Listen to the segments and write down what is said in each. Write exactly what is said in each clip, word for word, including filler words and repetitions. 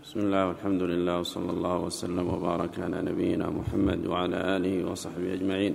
بسم الله والحمد لله وصلى الله وسلم وبارك على نبينا محمد وعلى آله وصحبه أجمعين.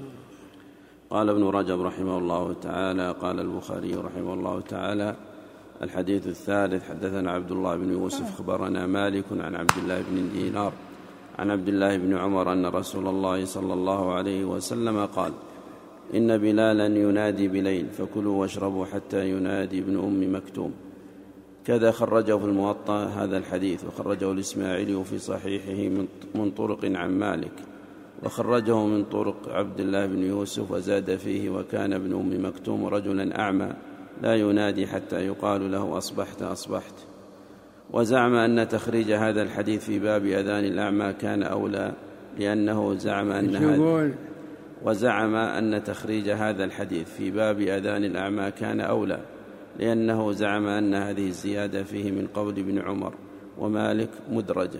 قال ابن رجب رحمه الله تعالى: قال البخاري رحمه الله تعالى: الحديث الثالث. حدثنا عبد الله بن يوسف خبرنا مالك عن عبد الله بن دينار عن عبد الله بن عمر أن رسول الله صلى الله عليه وسلم قال: إن بلالا ينادي بليل فكلوا واشربوا حتى ينادي ابن أم مكتوم. كذا خرجه في الموطأ هذا الحديث، وخرجه الإسماعيلي في صحيحه من طرق عن مالك، وخرجه من طرق عبد الله بن يوسف وزاد فيه: وكان ابن أم مكتوم رجلا أعمى لا ينادي حتى يقال له أصبحت أصبحت. وزعم أن تخريج هذا الحديث في باب أذان الأعمى كان أولى، لأنه زعم أن هذا وزعم أن تخريج هذا الحديث في باب أذان الأعمى كان أولى لأنه زعم أن هذه الزيادة فيه من قول ابن عمر ومالك مدرجة،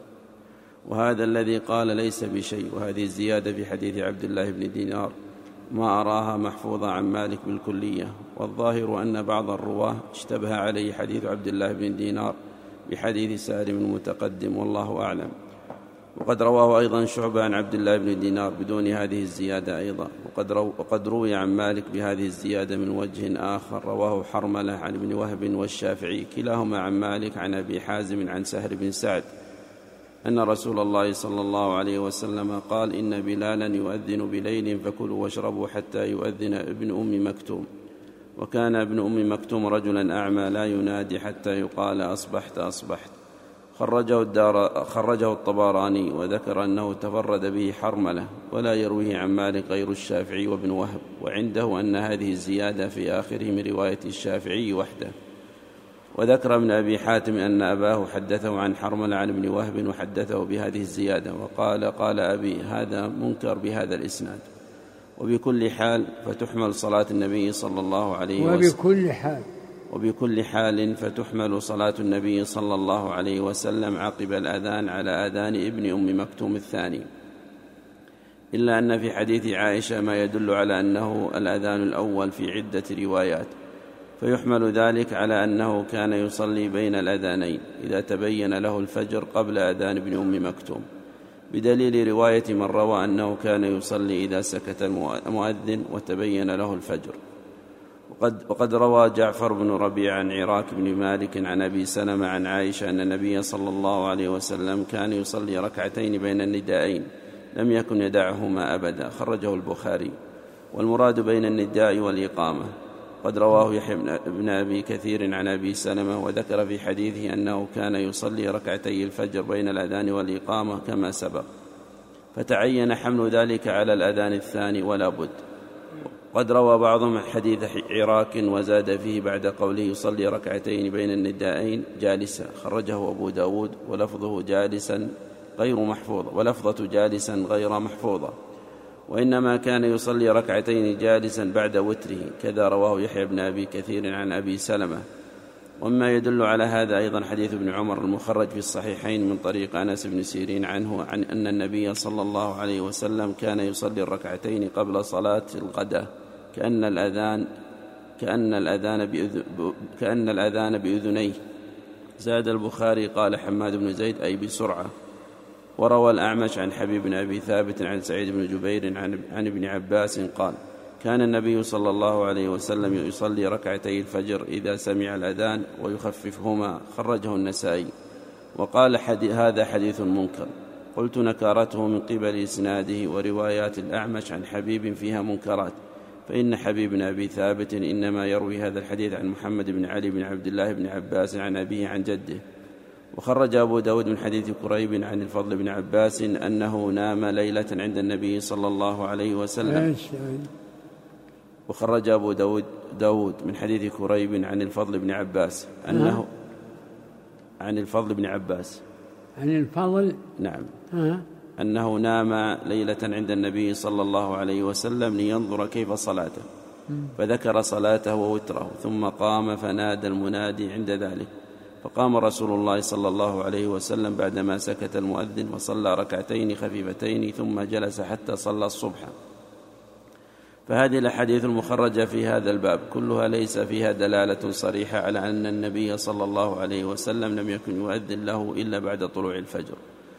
وهذا الذي قال ليس بشيء. وهذه الزيادة في حديث عبد الله بن دينار ما أراها محفوظة عن مالك بالكلية، والظاهر أن بعض الرواه اشتبه عليه حديث عبد الله بن دينار بحديث سالم المتقدم، والله أعلم. وقد رواه أيضا شعبة عن عبد الله بن دينار بدون هذه الزيادة أيضا، وقد, رو وقد روي عن مالك بهذه الزيادة من وجه آخر رواه حرملة عن ابن وهب والشافعي كلاهما عن مالك عن أبي حازم عن سهل بن سعد أن رسول الله صلى الله عليه وسلم قال: إن بلالا يؤذن بليل فكلوا واشربوا حتى يؤذن ابن أم مكتوم. وكان ابن أم مكتوم رجلا أعمى لا ينادي حتى يقال أصبحت أصبحت. خرجه, الدار خرجه الطبراني، وذكر أنه تفرد به حرملة، ولا يرويه عن مالك غير الشافعي وابن وهب، وعنده أن هذه الزيادة في آخره من رواية الشافعي وحده. وذكر ابن أبي حاتم أن أباه حدثه عن حرملة عن ابن وهب وحدثه بهذه الزيادة، وقال: قال أبي هذا منكر بهذا الإسناد. وبكل حال فتحمل صلاة النبي صلى الله عليه وسلم وبكل حال وبكل حال فتحمل صلاة النبي صلى الله عليه وسلم عقب الأذان على أذان ابن أم مكتوم الثاني، إلا أن في حديث عائشة ما يدل على أنه الأذان الأول في عدة روايات، فيحمل ذلك على أنه كان يصلي بين الأذانين إذا تبين له الفجر قبل أذان ابن أم مكتوم، بدليل رواية من روى أنه كان يصلي إذا سكت المؤذن وتبين له الفجر. وقد, وقد روى جعفر بن ربيع عن عراك بن مالك عن أبي سلمة عن عائشة أن النبي صلى الله عليه وسلم كان يصلي ركعتين بين النداءين لم يكن يدعهما أبدا. خرجه البخاري. والمراد بين النداء والإقامة. قد رواه يحيى بن أبي كثير عن أبي سلمة، وذكر في حديثه أنه كان يصلي ركعتي الفجر بين الأذان والإقامة كما سبق، فتعين حمل ذلك على الأذان الثاني ولا بد. قد روى بعضهم حديث عراك وزاد فيه بعد قوله يصلي ركعتين بين النداءين جالسا. خرجه أبو داود ولفظه جالسا غير محفوظة ولفظة جالسا غير محفوظة، وإنما كان يصلي ركعتين جالسا بعد وتره. كذا رواه يحيى بن أبي كثير عن أبي سلمة. وما يدل على هذا أيضا حديث ابن عمر المخرج في الصحيحين من طريق أنس بن سيرين عنه عن أن النبي صلى الله عليه وسلم كان يصلي الركعتين قبل صلاة الغداء كأن الأذان كأن الأذان بأذن كأن الأذان بأذنيه. زاد البخاري: قال حماد بن زيد أي بسرعة. وروى الأعمش عن حبيب بن أبي ثابت عن سعيد بن جبير عن, عن ابن عباس قال: كان النبي صلى الله عليه وسلم يصلي ركعتي الفجر إذا سمع الأذان ويخففهما. خرجه النسائي. وقال حدي هذا حديث منكر. قلت: نكارته من قبل إسناده وروايات الأعمش عن حبيب فيها منكرات، فإن حبيب بن أبي ثابت إنما يروي هذا الحديث عن محمد بن علي بن عبد الله بن عباس عن أبيه عن جده. وخرج أبو داود من حديث كريب عن الفضل بن عباس أنه نام ليلة عند النبي صلى الله عليه وسلم. وخرج أبو داود, داود من حديث كريب عن الفضل بن عباس أنه عن الفضل بن عباس عن الفضل نعم أه. أنه نام ليلة عند النبي صلى الله عليه وسلم لينظر كيف صلاته، فذكر صلاته ووتره، ثم قام فنادى المنادي عند ذلك، فقام رسول الله صلى الله عليه وسلم بعدما سكت المؤذن وصلى ركعتين خفيفتين، ثم جلس حتى صلى الصبح، فهذه الأحاديث المخرجة في هذا الباب كلها ليس فيها دلالة صريحة على أن النبي صلى الله عليه وسلم لم يكن يؤذن له إلا بعد طلوع الفجر.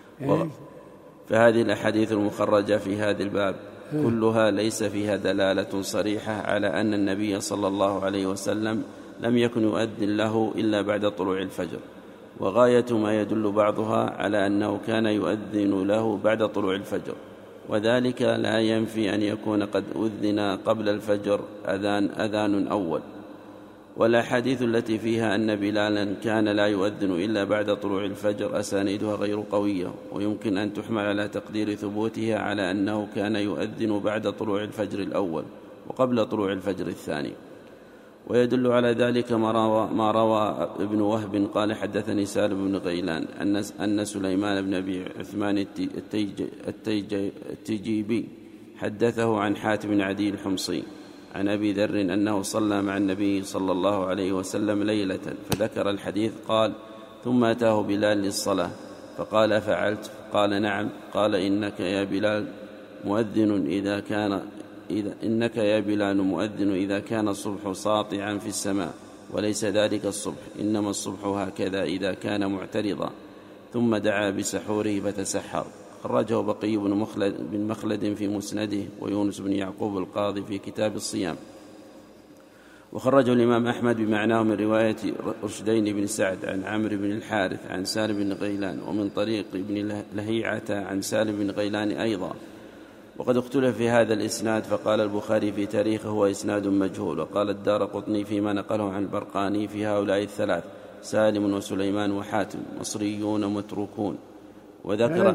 فهذه الأحاديث المخرجة في هذا الباب كلها ليس فيها دلالة صريحة على أن النبي صلى الله عليه وسلم لم يكن يؤذن له إلا بعد طلوع الفجر، وغاية ما يدل بعضها على أنه كان يؤذن له بعد طلوع الفجر، وذلك لا ينفي أن يكون قد أذن قبل الفجر أذان أذان أول. والأحاديث التي فيها أن بلالا كان لا يؤذن إلا بعد طلوع الفجر أسانيدها غير قوية، ويمكن أن تحمل على تقدير ثبوتها على أنه كان يؤذن بعد طلوع الفجر الأول وقبل طلوع الفجر الثاني. ويدل على ذلك ما روى, ما روى ابن وهب قال حدثني سالم بن غيلان أن, أن سليمان بن أبي عثمان التيج التيج التجيبي حدثه عن حاتم بن عدي الحمصي عن أبي ذر أنه صلى مع النبي صلى الله عليه وسلم ليلة، فذكر الحديث قال: ثم أتاه بلال للصلاة فقال: فعلت؟ قال: نعم. قال: إنك يا بلال مؤذن إذا كان إذا إنك يا بلال مؤذن إذا كان الصبح ساطعا في السماء، وليس ذلك الصبح، إنما الصبح هكذا إذا كان معترضا. ثم دعا بسحوره فتسحر. خرجه بقي بن مخلد, بن مخلد في مسنده، ويونس بن يعقوب القاضي في كتاب الصيام. وخرجه الإمام أحمد بمعناه من رواية رشدين بن سعد عن عمرو بن الحارث عن سالم بن غيلان، ومن طريق ابن لهيعة عن سالم بن غيلان أيضا. وقد اختلف في هذا الإسناد، فقال البخاري في تاريخه هو إسناد مجهول، وقال الدارقطني فيما نقله عن البرقاني في هؤلاء الثلاث: سالم وسليمان وحاتم مصريون متروكون. وذكر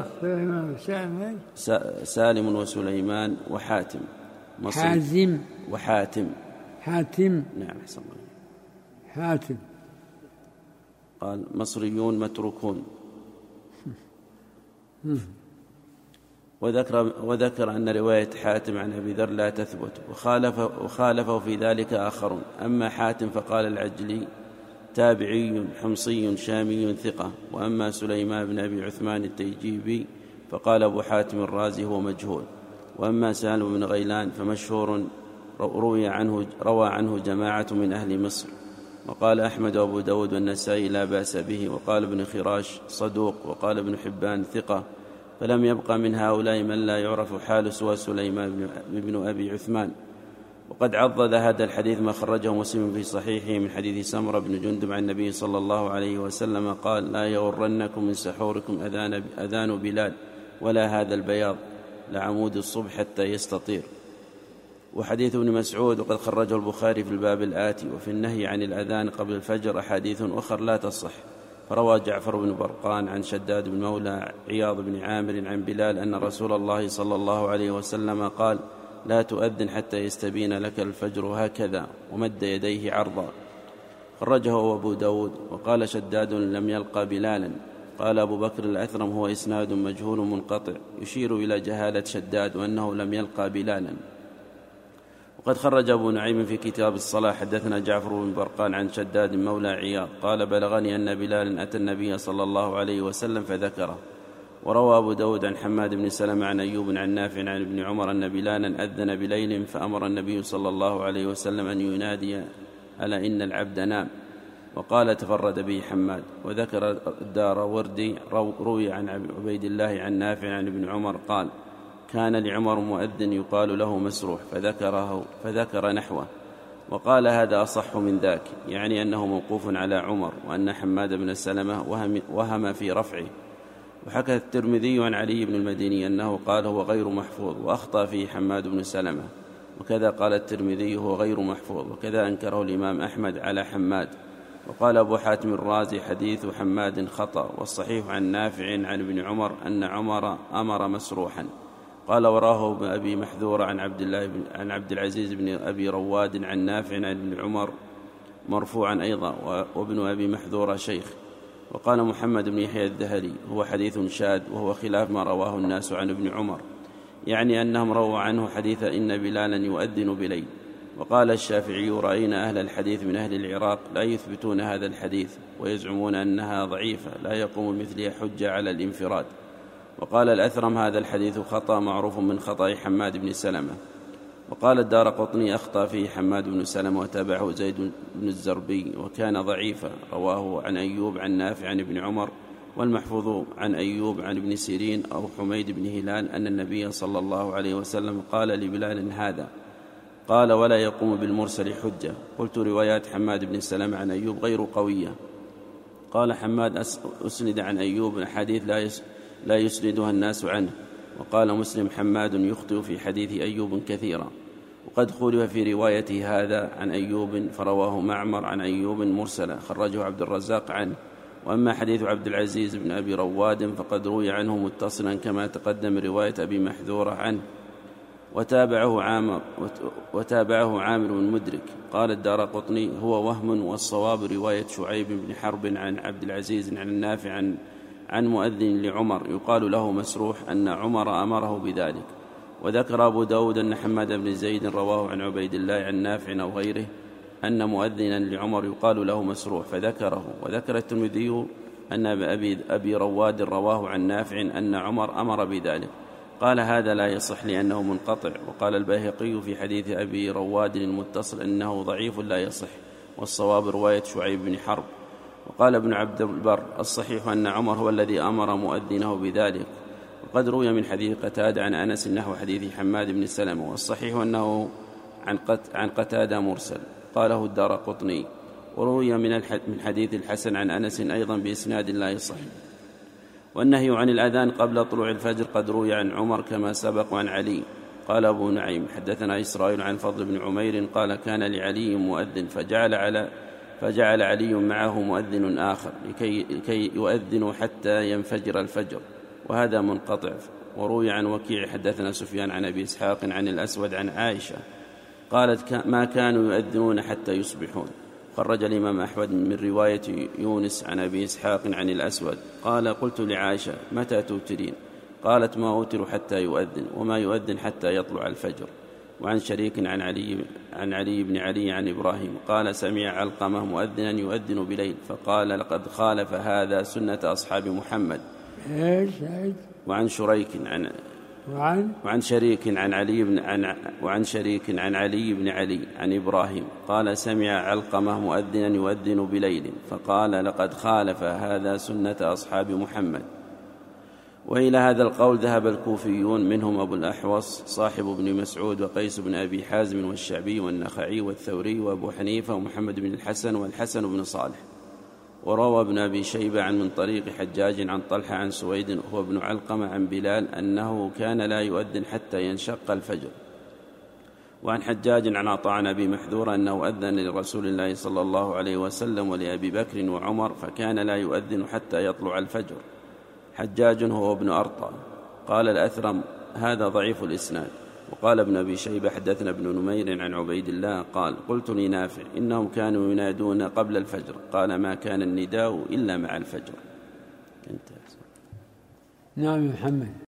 سالم وسليمان وحاتم حازم وحاتم حاتم نعم حسن الله حاتم قال مصريون متروكون. وذكر, وذكر أن رواية حاتم عن أبي ذر لا تثبت، وخالف وخالفه في ذلك آخرون. أما حاتم فقال العجلي تابعي حمصي شامي ثقة، وأما سليمان بن أبي عثمان التيجيبي فقال أبو حاتم الرازي هو مجهول. وأما سالم بن غيلان فمشهور روي عنه روى عنه جماعة من أهل مصر. وقال أحمد وأبو داود والنسائي لا بأس به، وقال ابن خراش صدوق، وقال ابن حبان ثقة، فلم يبقى من هؤلاء من لا يعرف حال سوى سليمان بن أبي عثمان. وقد عضد هذا الحديث ما خرجه مسلم في صحيحه من حديث سمرة بن جندب عن النبي صلى الله عليه وسلم قال: لا يغرنكم من سحوركم أذان, أذان بلال ولا هذا البياض لعمود الصبح حتى يستطير. وحديث ابن مسعود وقد خرجه البخاري في الباب الآتي. وفي النهي عن الأذان قبل الفجر أحاديث أخر لا تصح. فروى جعفر بن برقان عن شداد بن مولى عياض بن عامر عن بلال أن رسول الله صلى الله عليه وسلم قال: لا تؤذن حتى يستبين لك الفجر هكذا، ومد يديه عرضا. خرجه أبو داود. وقال شداد: لم يلقى بلالا. قال أبو بكر الأثرم: هو إسناد مجهول منقطع يشير إلى جهالة شداد وأنه لم يلقى بلالا. وقد خرج أبو نعيم في كتاب الصلاة حدثنا جعفر بن برقان عن شداد مولى عياض قال: بلغني أن بلالا أتى النبي صلى الله عليه وسلم فذكره. وروى أبو داود عن حماد بن سلمة عن أيوب عن نافع عن ابن عمر أن بلالا أذن بليل فأمر النبي صلى الله عليه وسلم أن ينادي: ألا إن العبد نام. وقال: تفرد به حماد. وذكر الدار وردي روي عن عبيد الله عن نافع عن ابن عمر قال: كان لعمر مؤذن يقال له مسروح، فذكره فذكر نحوه. وقال: هذا أصح من ذاك، يعني أنه موقوف على عمر، وأن حماد بن سلمة وهم, وهم في رفعه. وحكى الترمذي عن علي بن المديني أنه قال: هو غير محفوظ، وأخطأ فيه حماد بن سلمة. وكذا قال الترمذي: هو غير محفوظ، وكذا أنكره الإمام أحمد على حماد. وقال أبو حاتم الرازي: حديث حماد خطأ، والصحيح عن نافع عن ابن عمر أن عمر أمر مسروحا. قال: وراه أبي محذور عن عبد الله بن عن عبد العزيز بن أبي رواد عن نافع عن ابن عمر مرفوعا أيضا، وابن أبي محذور شيخ. وقال محمد بن يحيى الذهلي: هو حديث شاذ، وهو خلاف ما رواه الناس عن ابن عمر، يعني أنهم رووا عنه حديث إن بلالا يؤذن بليل. وقال الشافعي: رأينا أهل الحديث من أهل العراق لا يثبتون هذا الحديث، ويزعمون أنها ضعيفة لا يقوم مثلها حجة على الانفراد. وقال الأثرم: هذا الحديث خطأ معروف من خطأ حماد بن سلمة. وقال الدارقطني أخطأ فيه حماد بن سلمة وتابعه زيد بن الزربي وكان ضعيفا، رواه عن أيوب عن نافع عن ابن عمر، والمحفوظ عن أيوب عن ابن سيرين أو حميد بن هلال أن النبي صلى الله عليه وسلم قال لبلال هذا، قال ولا يقوم بالمرسل حجة. قلت روايات حماد بن سلمة عن أيوب غير قوية. قال حماد أسند عن أيوب حديث لا يسندها الناس عنه. وقال مسلم حماد يخطئ في حديث أيوب كثيرا، وقد خولف في روايته هذا عن أيوب فرواه معمر عن أيوب مرسلا خرجه عبد الرزاق عنه. وأما حديث عبد العزيز بن أبي رواد فقد روي عنه متصلا كما تقدم رواية أبي محذورة عنه، وتابعه عامر, وتابعه عامر بن مدرك. قال الدارقطني هو وهم، والصواب رواية شعيب بن حرب عن عبد العزيز عن النافع عن, عن مؤذن لعمر يقال له مسروح أن عمر أمره بذلك. وذكر أبو داود أن حماد بن زيد رواه عن عبيد الله عن نافع أو غيره أن مؤذنا لعمر يقال له مسروح فذكره. وذكر الترمذي أن أبي, أبي رواد رواه عن نافع أن عمر أمر بذلك. قال هذا لا يصح لأنه منقطع. وقال البيهقي في حديث أبي رواد المتصل أنه ضعيف لا يصح، والصواب رواية شعيب بن حرب. وقال ابن عبد البر الصحيح أن عمر هو الذي أمر مؤذنه بذلك. وقد روي من حديث قتادة عن أنس نحو حديث حماد بن سلمة، والصحيح أنه عن قتادة مرسل. قاله الدارقطني. وروي من حديث الحسن عن أنس أيضا بإسناد لا يصح. والنهي عن الأذان قبل طلوع الفجر قد روي عن عمر كما سبق عن علي. قال أبو نعيم حدثنا إسرائيل عن فضل بن عمير قال كان لعلي مؤذن فجعل, على فجعل علي معه مؤذن آخر لكي, لكي يؤذن حتى ينفجر الفجر، وهذا منقطع. وروي عن وكيع حدثنا سفيان عن أبي إسحاق عن الأسود عن عائشة قالت ما كانوا يؤذنون حتى يصبحون. خرج الإمام أحمد من رواية يونس عن أبي إسحاق عن الأسود قال قلت لعائشة متى توترين؟ قالت ما أوتر حتى يؤذن، وما يؤذن حتى يطلع الفجر. وعن شريك عن علي, عن علي بن علي عن إبراهيم قال سمع علقمة مؤذنا يؤذن بليل فقال لقد خالف هذا سنة أصحاب محمد. وعن شريك عن وعن, وعن شريك عن علي بن عن وعن شريك عن علي بن علي عن إبراهيم قال سمع علقمة مؤذنا يؤذن بليل فقال لقد خالف هذا سنة أصحاب محمد. وإلى هذا القول ذهب الكوفيون منهم أبو الأحوص صاحب بن مسعود وقيس بن أبي حازم والشعبي والنخعي والثوري وأبو حنيفة ومحمد بن الحسن والحسن بن صالح. وروى ابن أبي شيبة عن من طريق حجاج عن طلحة عن سويد هو ابن علقمة عن بلال أنه كان لا يؤذن حتى ينشق الفجر. وعن حجاج عن عطاء عن أبي محذور أنه أذن لرسول الله صلى الله عليه وسلم ولأبي بكر وعمر فكان لا يؤذن حتى يطلع الفجر. حجاج هو ابن أرطى. قال الأثرم هذا ضعيف الإسناد. وقال ابن أبي شيبة حدثنا ابن نمير عن عبيد الله قال قلت لنافع إنهم كانوا ينادون قبل الفجر قال ما كان النداء إلا مع الفجر. نعم محمد.